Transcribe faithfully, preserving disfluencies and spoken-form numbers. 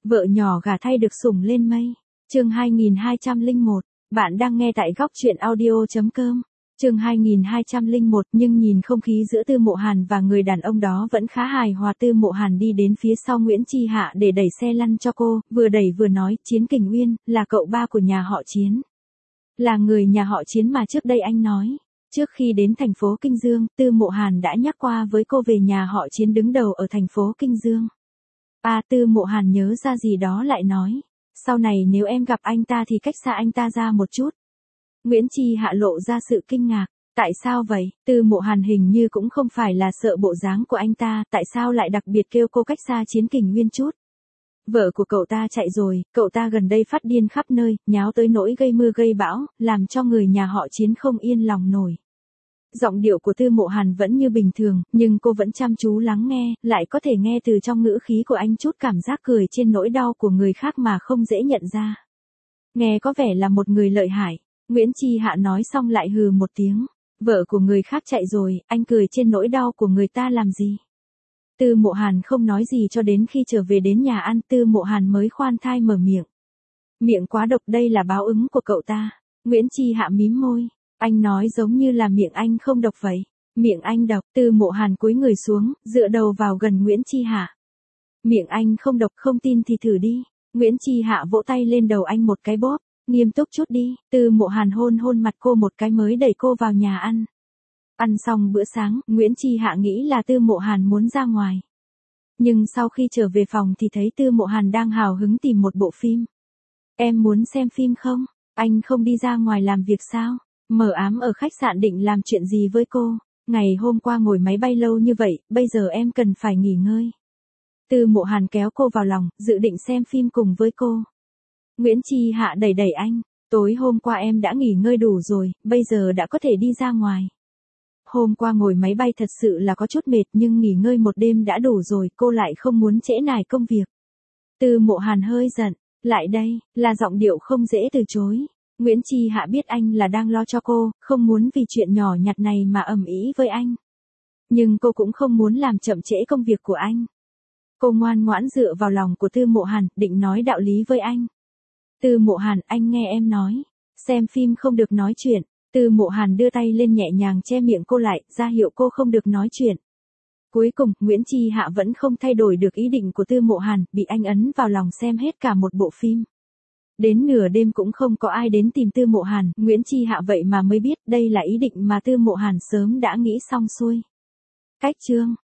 Vợ nhỏ gả thay được sủng lên mây. Chương hai nghìn hai trăm lẻ một. Bạn đang nghe tại góc truyện audio chấm com. Chương hai nghìn hai trăm lẻ một, nhưng nhìn không khí giữa Tư Mộ Hàn và người đàn ông đó vẫn khá hài hòa. Tư Mộ Hàn đi đến phía sau Nguyễn Chi Hạ để đẩy xe lăn cho cô, vừa đẩy vừa nói, Chiến Kình Uyên, là cậu ba của nhà họ Chiến. Là người nhà họ Chiến mà trước đây anh nói. Trước khi đến thành phố Kinh Dương, Tư Mộ Hàn đã nhắc qua với cô về nhà họ Chiến đứng đầu ở thành phố Kinh Dương. À, Tư Mộ Hàn nhớ ra gì đó lại nói. Sau này nếu em gặp anh ta thì cách xa anh ta ra một chút. Nguyễn Chi Hạ lộ ra sự kinh ngạc. Tại sao vậy? Tư Mộ Hàn hình như cũng không phải là sợ bộ dáng của anh ta, tại sao lại đặc biệt kêu cô cách xa Chiến Kình Uyên chút? Vợ của cậu ta chạy rồi, cậu ta gần đây phát điên khắp nơi, nháo tới nỗi gây mưa gây bão, làm cho người nhà họ Chiến không yên lòng nổi. Giọng điệu của Tư Mộ Hàn vẫn như bình thường, nhưng cô vẫn chăm chú lắng nghe, lại có thể nghe từ trong ngữ khí của anh chút cảm giác cười trên nỗi đau của người khác mà không dễ nhận ra. Nghe có vẻ là một người lợi hại. Nguyễn Chi Hạ nói xong lại hừ một tiếng. Vợ của người khác chạy rồi, anh cười trên nỗi đau của người ta làm gì? Tư Mộ Hàn không nói gì cho đến khi trở về đến nhà ăn, Tư Mộ Hàn mới khoan thai mở miệng. Miệng quá độc, đây là báo ứng của cậu ta. Nguyễn Chi Hạ mím môi. Anh nói giống như là miệng anh không độc vậy. Miệng anh độc. Tư Mộ Hàn cúi người xuống, dựa đầu vào gần Nguyễn Chi Hạ. Miệng anh không độc, không tin thì thử đi. Nguyễn Chi Hạ vỗ tay lên đầu anh một cái bóp. Nghiêm túc chút đi. Tư Mộ Hàn hôn hôn mặt cô một cái mới đẩy cô vào nhà ăn. Ăn xong bữa sáng, Nguyễn Chi Hạ nghĩ là Tư Mộ Hàn muốn ra ngoài. Nhưng sau khi trở về phòng thì thấy Tư Mộ Hàn đang hào hứng tìm một bộ phim. Em muốn xem phim không? Anh không đi ra ngoài làm việc sao? Mờ ám ở khách sạn định làm chuyện gì với cô? Ngày hôm qua ngồi máy bay lâu như vậy, bây giờ em cần phải nghỉ ngơi. Tư Mộ Hàn kéo cô vào lòng, dự định xem phim cùng với cô. Nguyễn Chi Hạ đẩy đẩy anh. Tối hôm qua em đã nghỉ ngơi đủ rồi, bây giờ đã có thể đi ra ngoài. Hôm qua ngồi máy bay thật sự là có chút mệt nhưng nghỉ ngơi một đêm đã đủ rồi, cô lại không muốn trễ nải công việc. Tư Mộ Hàn hơi giận. Lại đây, là giọng điệu không dễ từ chối. Nguyễn Chi Hạ biết anh là đang lo cho cô, không muốn vì chuyện nhỏ nhặt này mà ầm ĩ với anh. Nhưng cô cũng không muốn làm chậm trễ công việc của anh. Cô ngoan ngoãn dựa vào lòng của Tư Mộ Hàn, định nói đạo lý với anh. Tư Mộ Hàn, anh nghe em nói. Xem phim không được nói chuyện. Tư Mộ Hàn đưa tay lên nhẹ nhàng che miệng cô lại, ra hiệu cô không được nói chuyện. Cuối cùng, Nguyễn Chi Hạ vẫn không thay đổi được ý định của Tư Mộ Hàn, bị anh ấn vào lòng xem hết cả một bộ phim. Đến nửa đêm cũng không có ai đến tìm Tư Mộ Hàn, Nguyễn Chi Hạ vậy mà mới biết đây là ý định mà Tư Mộ Hàn sớm đã nghĩ xong xuôi. Cách chương